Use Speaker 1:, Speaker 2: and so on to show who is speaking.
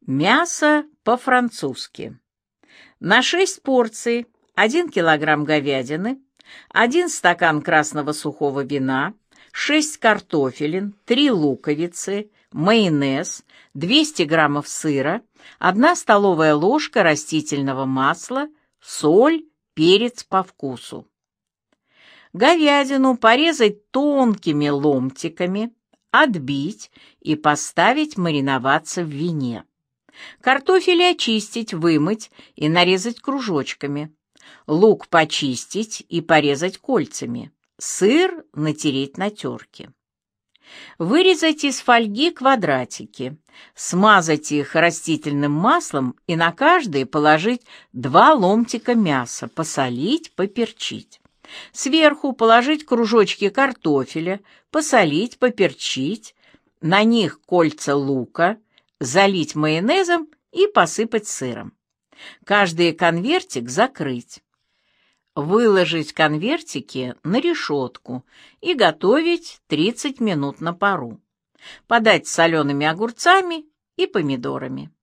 Speaker 1: Мясо по-французски. На 6 порций 1 килограмм говядины, 1 стакан красного сухого вина, 6 картофелин, 3 луковицы, майонез, 200 граммов сыра, 1 столовая ложка растительного масла, соль, перец по вкусу. Говядину порезать тонкими ломтиками, отбить и поставить мариноваться в вине. Картофель очистить, вымыть и нарезать кружочками. Лук почистить и порезать кольцами. Сыр натереть на терке. Вырезать из фольги квадратики, смазать их растительным маслом и на каждый положить 2 ломтика мяса, посолить, поперчить. Сверху положить кружочки картофеля, посолить, поперчить, на них кольца лука, залить майонезом и посыпать сыром. Каждый конвертик закрыть. Выложить конвертики на решетку и готовить 30 минут на пару. Подать с солеными огурцами и помидорами.